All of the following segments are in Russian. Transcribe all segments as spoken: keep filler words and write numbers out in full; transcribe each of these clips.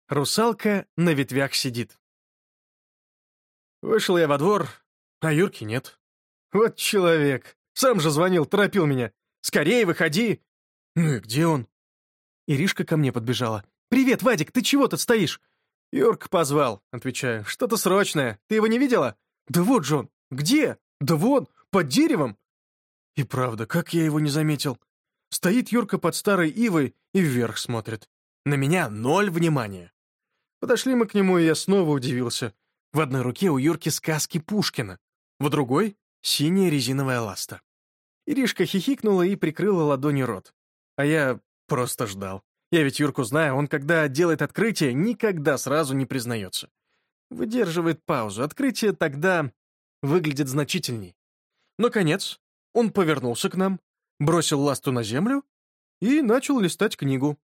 Русалка на ветвях сидит. Вышел я во двор, а Юрки нет. Вот человек. Сам же звонил, торопил меня. Скорее выходи. Ну и где он? Иришка ко мне подбежала. «Привет, Вадик, ты чего тут стоишь?» «Юрка позвал», — отвечаю. «Что-то срочное. Ты его не видела?» «Да вот же он. Где?» «Да вон, под деревом». И правда, как я его не заметил. Стоит Юрка под старой ивой и вверх смотрит. На меня ноль внимания. Подошли мы к нему, и я снова удивился. В одной руке у Юрки сказки Пушкина, в другой — синяя резиновая ласта. Иришка хихикнула и прикрыла ладонью рот. А я просто ждал. Я ведь Юрку знаю, он, когда делает открытие, никогда сразу не признается. Выдерживает паузу. Открытие тогда выглядит значительней. Наконец, он повернулся к нам, бросил ласту на землю и начал листать книгу.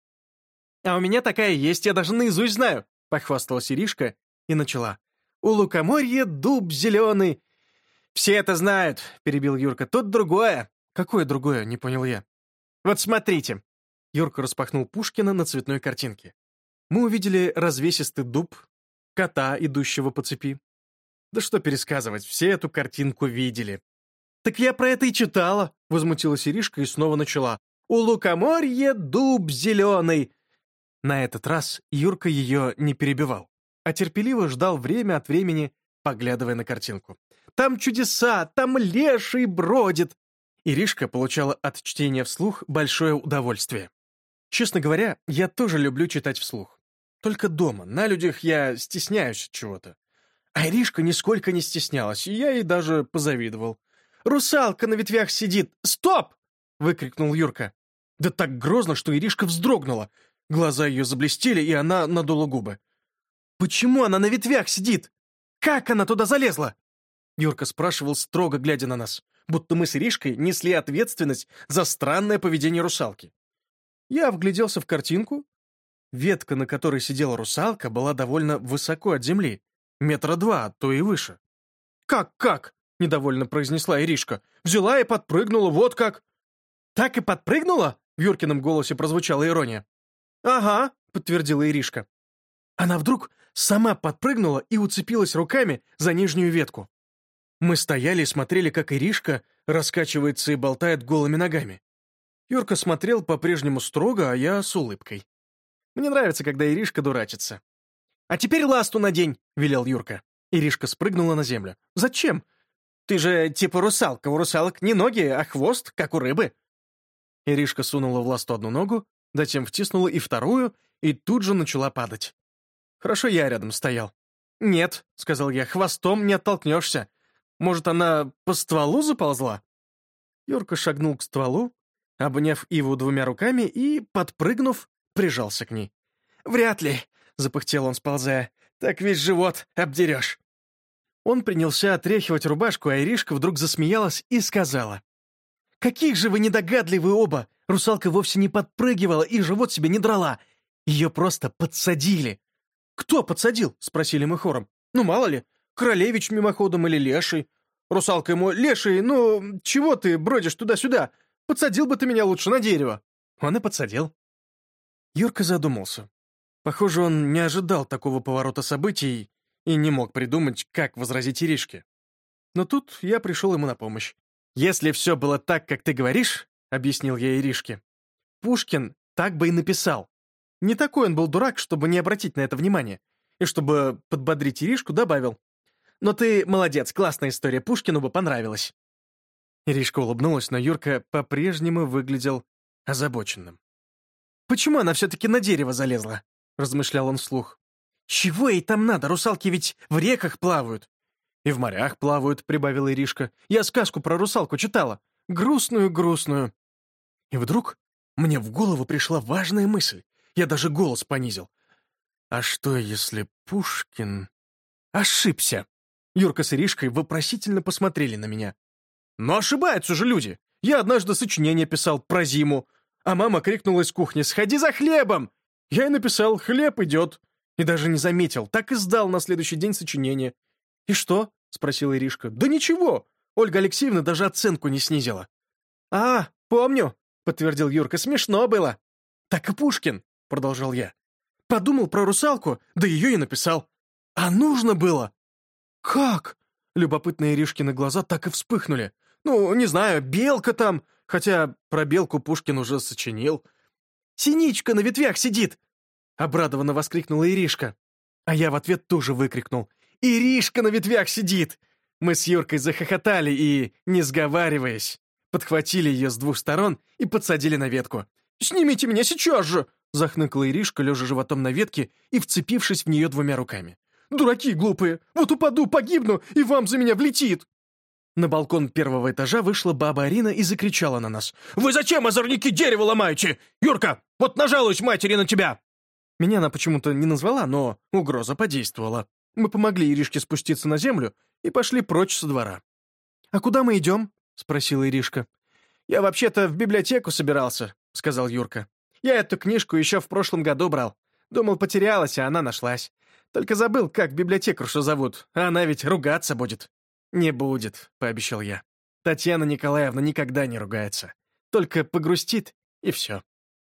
«А у меня такая есть, я даже наизусть знаю», — похвасталась Иришка и начала. «У лукоморья дуб зеленый». «Все это знают», — перебил Юрка. «Тут другое». «Какое другое?» — не понял я. «Вот смотрите». Юрка распахнул Пушкина на цветной картинке. Мы увидели развесистый дуб, кота, идущего по цепи. Да что пересказывать, все эту картинку видели. «Так я про это и читала», — возмутилась Иришка и снова начала. «У лукоморья дуб зеленый». На этот раз Юрка ее не перебивал, а терпеливо ждал время от времени, поглядывая на картинку. «Там чудеса, там леший бродит». Иришка получала от чтения вслух большое удовольствие. Честно говоря, я тоже люблю читать вслух. Только дома, на людях я стесняюсь от чего-то. А Иришка нисколько не стеснялась, и я ей даже позавидовал. «Русалка на ветвях сидит! Стоп!» — выкрикнул Юрка. Да так грозно, что Иришка вздрогнула. Глаза ее заблестели, и она надула губы. «Почему она на ветвях сидит? Как она туда залезла?» Юрка спрашивал, строго глядя на нас, будто мы с Иришкой несли ответственность за странное поведение русалки. Я вгляделся в картинку. Ветка, на которой сидела русалка, была довольно высоко от земли, метра два, а то и выше. «Как-как?» — недовольно произнесла Иришка. «Взяла и подпрыгнула, вот как!» «Так и подпрыгнула?» — в Юркином голосе прозвучала ирония. «Ага», — подтвердила Иришка. Она вдруг сама подпрыгнула и уцепилась руками за нижнюю ветку. Мы стояли и смотрели, как Иришка раскачивается и болтает голыми ногами. Юрка смотрел по-прежнему строго, а я с улыбкой. Мне нравится, когда Иришка дурачится. «А теперь ласту надень», — велел Юрка. Иришка спрыгнула на землю. «Зачем? Ты же типа русалка. У русалок не ноги, а хвост, как у рыбы». Иришка сунула в ласту одну ногу, затем втиснула и вторую, и тут же начала падать. Хорошо, я рядом стоял. «Нет», — сказал я, — «хвостом не оттолкнешься. Может, она по стволу заползла?» Юрка шагнул к стволу, обняв Иву двумя руками и, подпрыгнув, прижался к ней. «Вряд ли», — запыхтел он, сползая, — «так весь живот обдерешь». Он принялся отряхивать рубашку, а Иришка вдруг засмеялась и сказала. «Каких же вы недогадливые оба! Русалка вовсе не подпрыгивала и живот себе не драла. Ее просто подсадили». «Кто подсадил?» — спросили мы хором. «Ну, мало ли, Королевич мимоходом или Леший». Русалка ему: «Леший, ну, чего ты бродишь туда-сюда? Подсадил бы ты меня лучше на дерево». Он и подсадил. Юрка задумался. Похоже, он не ожидал такого поворота событий и не мог придумать, как возразить Иришке. Но тут я пришел ему на помощь. «Если все было так, как ты говоришь, — объяснил я Иришке, — Пушкин так бы и написал. Не такой он был дурак, чтобы не обратить на это внимание. И чтобы подбодрить Иришку, добавил: но ты молодец, классная история, Пушкину бы понравилась». Иришка улыбнулась, но Юрка по-прежнему выглядел озабоченным. «Почему она все-таки на дерево залезла?» — размышлял он вслух. «Чего ей там надо? Русалки ведь в реках плавают». «И в морях плавают», — прибавила Иришка. «Я сказку про русалку читала. Грустную-грустную». И вдруг мне в голову пришла важная мысль. Я даже голос понизил. «А что, если Пушкин ошибся?» Юрка с Иришкой вопросительно посмотрели на меня. «Но ошибаются же люди! Я однажды сочинение писал про зиму, а мама крикнула из кухни: «Сходи за хлебом!» Я и написал: «Хлеб идет!» И даже не заметил, так и сдал на следующий день сочинение. «И что?» — спросила Иришка. «Да ничего! Ольга Алексеевна даже оценку не снизила». «А, помню!» — подтвердил Юрка. «Смешно было!» «Так и Пушкин!» — продолжал я. Подумал про русалку, да ее и написал. А нужно было. Как? Любопытные Иришкины глаза так и вспыхнули. Ну, не знаю, белка там, хотя про белку Пушкин уже сочинил. «Синичка на ветвях сидит!» Обрадованно воскликнула Иришка. А я в ответ тоже выкрикнул. «Иришка на ветвях сидит!» Мы с Юркой захохотали и, не сговариваясь, подхватили ее с двух сторон и подсадили на ветку. «Снимите меня сейчас же!» захныкала Иришка, лежа животом на ветке и вцепившись в нее двумя руками. «Дураки глупые! Вот упаду, погибну, и вам за меня влетит!» На балкон первого этажа вышла баба Арина и закричала на нас. «Вы зачем, озорники, дерево ломаете? Юрка, вот нажалуюсь матери на тебя!» Меня она почему-то не назвала, но угроза подействовала. Мы помогли Иришке спуститься на землю и пошли прочь со двора. «А куда мы идем?» — спросила Иришка. «Я вообще-то в библиотеку собирался», — сказал Юрка. «Я эту книжку еще в прошлом году брал. Думал, потерялась, а она нашлась. Только забыл, как библиотекаршу зовут, а она ведь ругаться будет». «Не будет», — пообещал я. «Татьяна Николаевна никогда не ругается. Только погрустит, и все».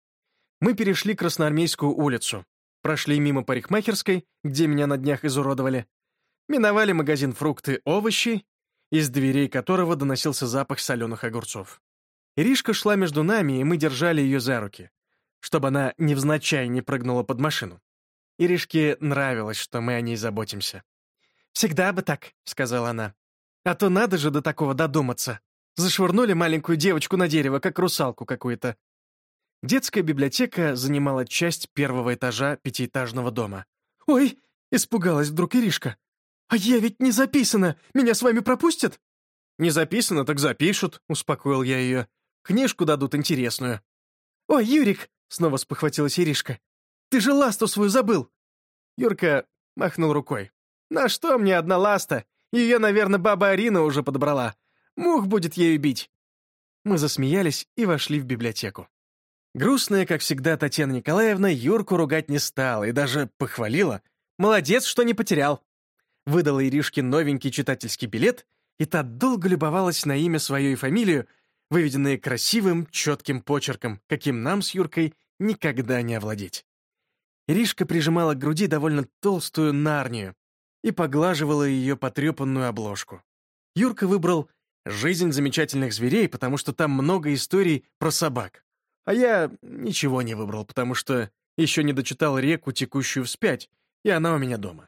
Мы перешли Красноармейскую улицу, прошли мимо парикмахерской, где меня на днях изуродовали, миновали магазин «Фрукты, овощи», из дверей которого доносился запах соленых огурцов. Иришка шла между нами, и мы держали ее за руки, чтобы она невзначай не прыгнула под машину. Иришке нравилось, что мы о ней заботимся. «Всегда бы так», — сказала она. «А то надо же до такого додуматься. Зашвырнули маленькую девочку на дерево, как русалку какую-то». Детская библиотека занимала часть первого этажа пятиэтажного дома. «Ой!» — испугалась вдруг Иришка. «А я ведь не записана! Меня с вами пропустят?» «Не записано, так запишут», — успокоил я ее. «Книжку дадут интересную». «Ой, Юрик!» — снова спохватилась Иришка. «Ты же ласту свою забыл!» Юрка махнул рукой. «На что мне одна ласта? Ее, наверное, баба Арина уже подобрала. Мух будет ею бить». Мы засмеялись и вошли в библиотеку. Грустная, как всегда, Татьяна Николаевна Юрку ругать не стала и даже похвалила. «Молодец, что не потерял!» Выдала Иришке новенький читательский билет, и та долго любовалась на имя свое и фамилию, выведенные красивым, четким почерком, каким нам с Юркой никогда не овладеть. Иришка прижимала к груди довольно толстую нарнию и поглаживала ее потрепанную обложку. Юрка выбрал «Жизнь замечательных зверей», потому что там много историй про собак. А я ничего не выбрал, потому что еще не дочитал «Реку, текущую вспять», и она у меня дома.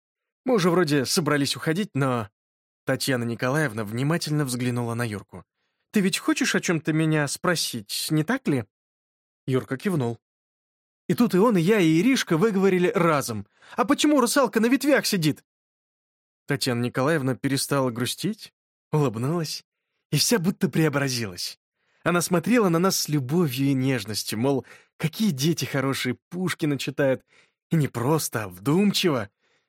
Мы уже вроде собрались уходить, но Татьяна Николаевна внимательно взглянула на Юрку. «Ты ведь хочешь о чем-то меня спросить, не так ли?» Юрка кивнул. И тут и он, и я, и Иришка выговорили разом. «А почему русалка на ветвях сидит?» Татьяна Николаевна перестала грустить, улыбнулась, и вся будто преобразилась. Она смотрела на нас с любовью и нежностью, мол, какие дети хорошие, Пушкина читают, и не просто, а вдумчиво.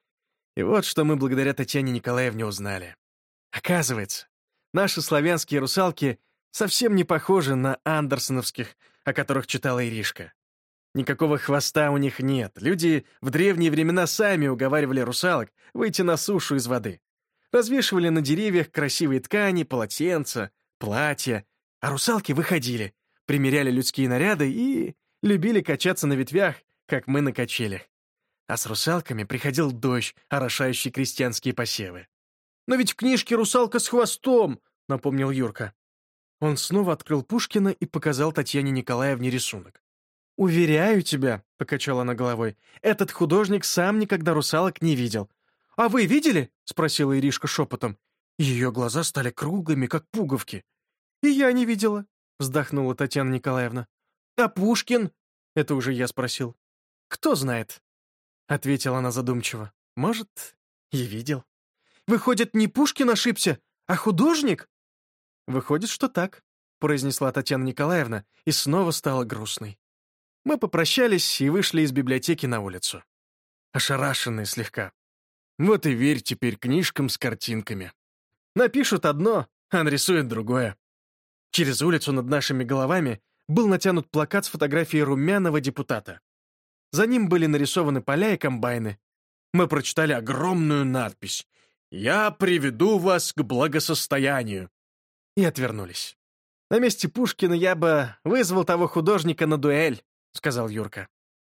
И вот что мы благодаря Татьяне Николаевне узнали. Оказывается, наши славянские русалки совсем не похожи на андерсоновских, о которых читала Иришка. Никакого хвоста у них нет. Люди в древние времена сами уговаривали русалок выйти на сушу из воды. Развешивали на деревьях красивые ткани, полотенца, платья, а русалки выходили, примеряли людские наряды и любили качаться на ветвях, как мы на качелях. А с русалками приходил дождь, орошающий крестьянские посевы. «Но ведь в книжке русалка с хвостом», — напомнил Юрка. Он снова открыл Пушкина и показал Татьяне Николаевне рисунок. «Уверяю тебя», — покачала она головой, — «этот художник сам никогда русалок не видел». «А вы видели?» — спросила Иришка шепотом. Ее глаза стали круглыми, как пуговки. «И я не видела», — вздохнула Татьяна Николаевна. «А Пушкин?» — это уже я спросил. «Кто знает?» — ответила она задумчиво. «Может, и видел». «Выходит, не Пушкин ошибся, а художник?» «Выходит, что так», — произнесла Татьяна Николаевна и снова стала грустной. Мы попрощались и вышли из библиотеки на улицу. Ошарашенные слегка. Вот и верь теперь книжкам с картинками. Напишут одно, а нарисуют другое. Через улицу над нашими головами был натянут плакат с фотографией румяного депутата. За ним были нарисованы поля и комбайны. Мы прочитали огромную надпись «Я приведу вас к благосостоянию» и отвернулись. «На месте Пушкина я бы вызвал того художника на дуэль», — сказал Юрка.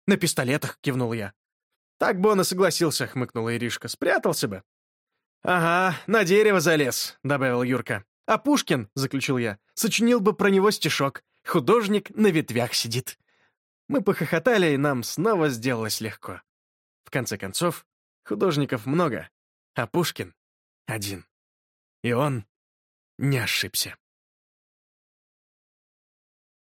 «На пистолетах», — кивнул я. «Так бы он и согласился», — хмыкнула Иришка. «Спрятался бы». «Ага, на дерево залез», — добавил Юрка. «А Пушкин», — заключил я, — «сочинил бы про него стишок. Художник на ветвях сидит». Мы похохотали, и нам снова сделалось легко. В конце концов, художников много, а Пушкин один. И он не ошибся.